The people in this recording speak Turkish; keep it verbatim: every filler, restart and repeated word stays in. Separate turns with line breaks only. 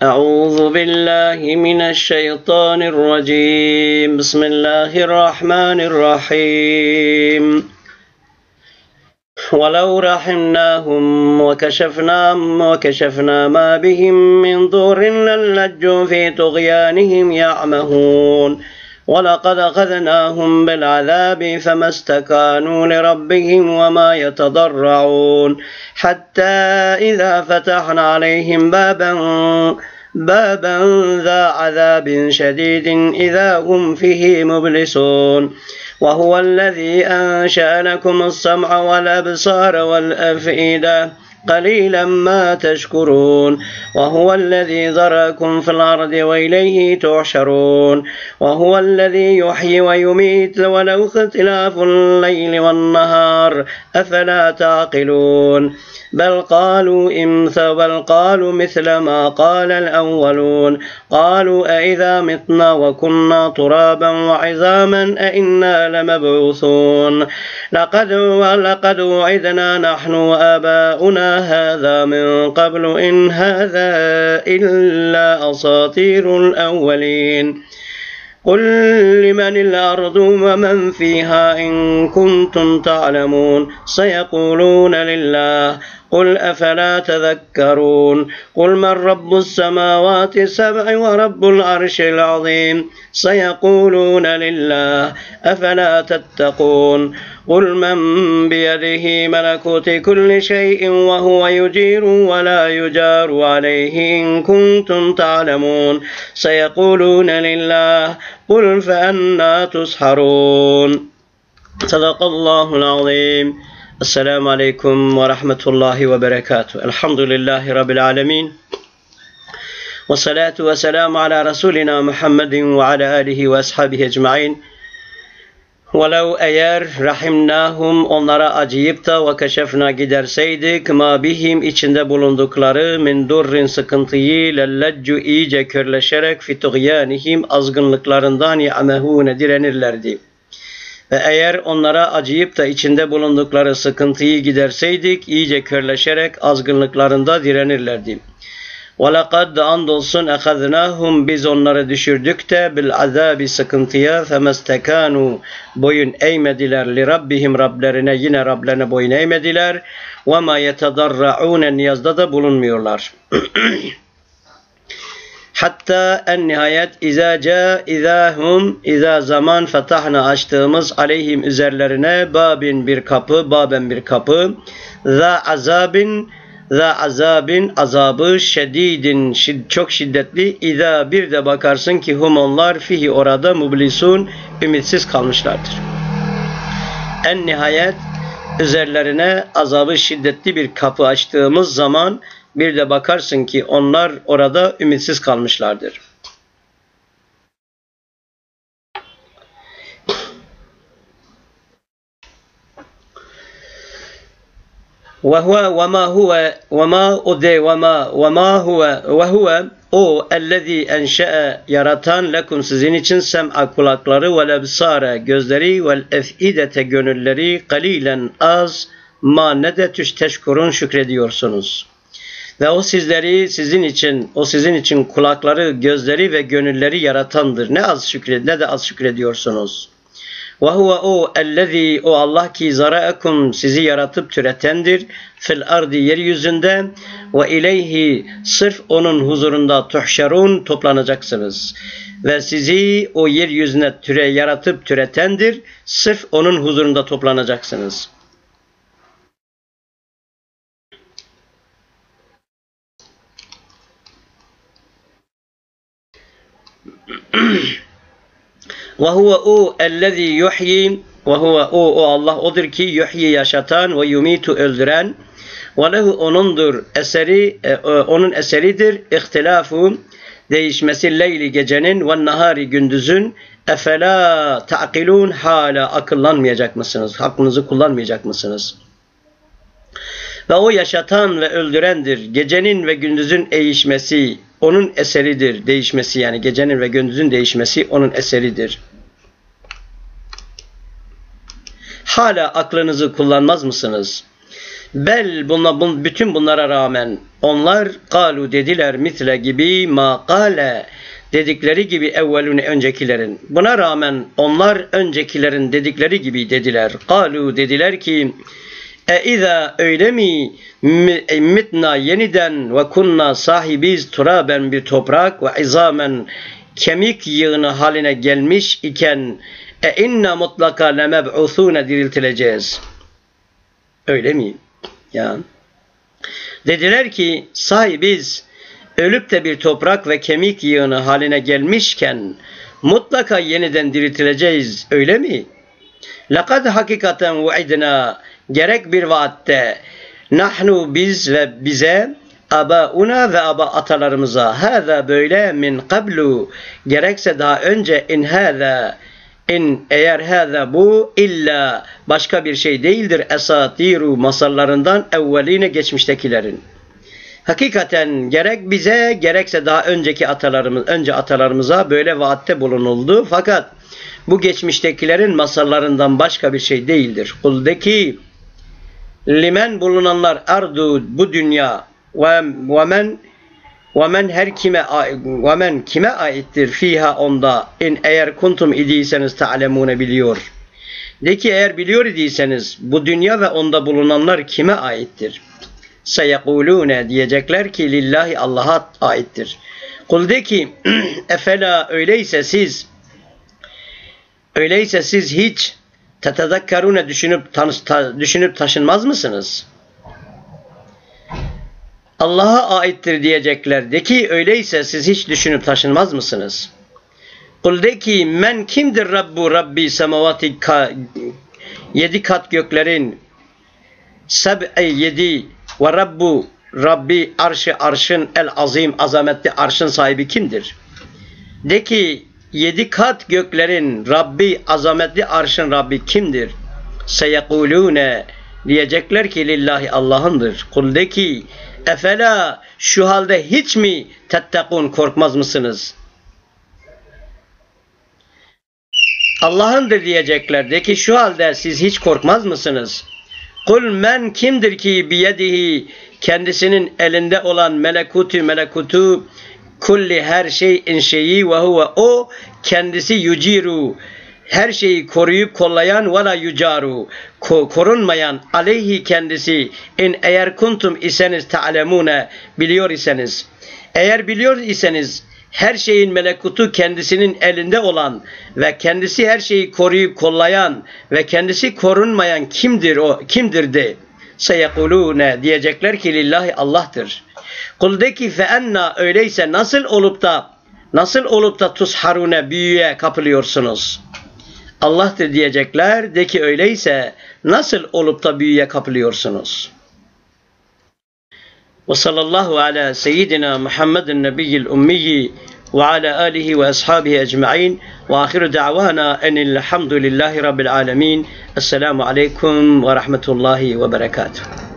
أعوذ بالله من الشيطان الرجيم بسم الله الرحمن الرحيم ولو رحمناهم وكشفنا وكشفنا ما بهم من ضر للجوا في طغيانهم يعمهون ولقد أخذناهم بالعذاب فما استكانوا لربهم وما يتضرعون حتى إذا فتحنا عليهم بابا بابا ذا عذاب شديد إذا هم فيه مبلسون وهو الذي أنشأ لكم السمع والأبصار والأفئدة قليلا ما تشكرون وهو الذي ذرأكم في الأرض وإليه تحشرون وهو الذي يحيي ويميت وله اختلاف الليل والنهار أفلا تعقلون بل قالوا إمث بل قالوا مثل ما قال الأولون قالوا أإذا متنا وكنا ترابا وعظاما أإنا لمبعوثون لقد ولقد وعدنا نحن وآباؤنا هذا من قبل إن هذا إلا أساطير الأولين قل لمن الأرض ومن فيها إن كنتم تعلمون سيقولون لله قل أفلا تذكرون قل من رب السماوات السبع ورب العرش العظيم سيقولون لله أفلا تتقون قل من بيده ملكوت كل شيء وهو يجير ولا يجار عليه إن كنتم تعلمون سيقولون لله قل فأنا تسحرون صدق الله العظيم Esselamu Aleyküm ve Rahmetullahi ve Berekatuhu. Elhamdülillahi Rabbil Alemin. Ve salatu ve selamu ala Resulina Muhammedin ve ala alihi ve ashabihi ecmain. Velev eğer rahimnahum onlara acıyıp da ve keşefna giderseydik ma bihim içinde bulundukları min durrin sıkıntıyı lelleccu iyice körleşerek fi tuğyanihim azgınlıklarından ya'mehune direnirlerdi. Ve eğer onlara acıyıp da içinde bulundukları sıkıntıyı giderseydik, iyice körleşerek azgınlıklarında direnirlerdi. وَلَقَدْ andolsun اَخَذْنَاهُمْ biz onları düşürdük de bil azabi sıkıntıya فَمَسْتَكَانُوا boyun eğmediler لِرَبِّهِمْ Rablerine yine Rablerine boyun eğmediler. وَمَا يَتَضَرَّعُونَ niyazda da bulunmuyorlar. Hatta en nihayet izâ câ izâhum izâ zaman fetahna açtığımız aleyhim üzerlerine babin bir kapı baben bir kapı zâ azabin zâ azabin azabı şedidin şid, çok şiddetli izâ bir de bakarsın ki hum onlar fihi orada mublisun ümitsiz kalmışlardır. En nihayet üzerlerine azabı şiddetli bir kapı açtığımız zaman bir de bakarsın ki onlar orada ümitsiz kalmışlardır. Ve huve ve ma huve ve ma ude ve ma ve ma huve ve huve o ellezî enşe'e yaratan lekum sizin için sem'a kulakları ve lebsare gözleri ve ef'idete gönülleri kalilen az ma ne de teşkurun şükrediyorsunuz. Ve o sizleri sizin için, o sizin için kulakları, gözleri ve gönülleri yaratandır. Ne az şükred, ne de az şükrediyorsunuz. Ve huve o ellezî o Allah ki zara'akum sizi yaratıp türetendir. Fil ardi yeryüzünde ve ileyhi sırf onun huzurunda tuhşerun toplanacaksınız. Ve sizi o yeryüzüne türe yaratıp türetendir. Sırf onun huzurunda toplanacaksınız. Ve huve o ellezî yuhyi ve huve o o Allah odur ki yuhyi yaşatan ve yumitu öldüren ve lehu onundur eseri e, onun eseridir ihtilafu değişmesi leyli gecenin ve nahari gündüzün efela ta'kilun hala akıllanmayacak mısınız? Aklınızı kullanmayacak mısınız? Ve o yaşatan ve öldürendir. Gecenin ve gündüzün değişmesi onun eseridir. Değişmesi yani gecenin ve gündüzün değişmesi onun eseridir. Hala aklınızı kullanmaz mısınız? Bel bunla, bun, bütün bunlara rağmen onlar kalu dediler misle gibi ma kale dedikleri gibi evvelün öncekilerin. Buna rağmen onlar öncekilerin dedikleri gibi dediler. Kalu dediler ki e iza öyle mi mitna yeniden ve kunna sahibiz turaben bir toprak ve izamen kemik yığını haline gelmiş iken e inna mutlaka lemeb'usune diriltileceğiz. Öyle mi? Ya. Dediler ki sahibiz ölüp de bir toprak ve kemik yığını haline gelmişken mutlaka yeniden diriltileceğiz. Öyle mi? Lekad hakikaten vaidna gerek bir vaatte nahnu biz ve bize abauna ve aba atalarımıza hâzâ böyle min qablu gerekse daha önce in hâzâ in eğer hâzâ bu illa başka bir şey değildir esatiru masallarından evveline geçmiştekilerin. Hakikaten gerek bize gerekse daha önceki atalarımız önce atalarımıza böyle vaatte bulunuldu fakat bu geçmiştekilerin masallarından başka bir şey değildir. Kuldeki limen bulunanlar ardu bu dünya ve men ve men her kime ve men kime aittir fiha onda in eğer kuntum idiyseniz ta'lemune biliyor. De ki eğer biliyor idiyseniz bu dünya ve onda bulunanlar kime aittir? Seyekulune diyecekler ki lillahi Allah'a aittir. Kul de ki efela öyleyse siz öyleyse siz hiç tetezekkerune düşünüp ta, düşünüp taşınmaz mısınız? Allah'a aittir diyecekler. De ki öyleyse siz hiç düşünüp taşınmaz mısınız? Kul de ki men kimdir Rabbu Rabbi semavati ka, yedi kat göklerin seb'i yedi ve Rabbu Rabbi arşı arşın el azim azametli arşın sahibi kimdir? De ki yedi kat göklerin Rabbi azametli arşın Rabbi kimdir? Seyekulune diyecekler ki lillahi Allah'ındır. Kul de ki efela şu halde hiç mi tettekun korkmaz mısınız? Allah'ındır diyecekler. De ki şu halde siz hiç korkmaz mısınız? Kul men kimdir ki biyedihi kendisinin elinde olan melekutu melekutu kulli her şeyin şeyi ve huve o kendisi yuciru her şeyi koruyup kollayan ve la yucaru korunmayan aleyhi kendisi in eğer kuntum iseniz ta'lemune biliyor iseniz eğer biliyor iseniz her şeyin melekutu kendisinin elinde olan ve kendisi her şeyi koruyup kollayan ve kendisi korunmayan kimdir o kimdir de seyekulune diyecekler ki lillahi Allah'tır. Kul de ki fe enna öyleyse nasıl olup da nasıl olup da tusharune büyüye kapılıyorsunuz? Allah'tır diyecekler. De ki öyleyse nasıl olup da büyüye kapılıyorsunuz? Ve sallallahu ala seyyidina Muhammedin nebiyyil ummiyi ve ala alihi ve ashabihi ecma'in ve ahiru da'vana enilhamdülillahi rabbil alemin. Esselamu aleyküm ve rahmetullahi ve berekatuhu.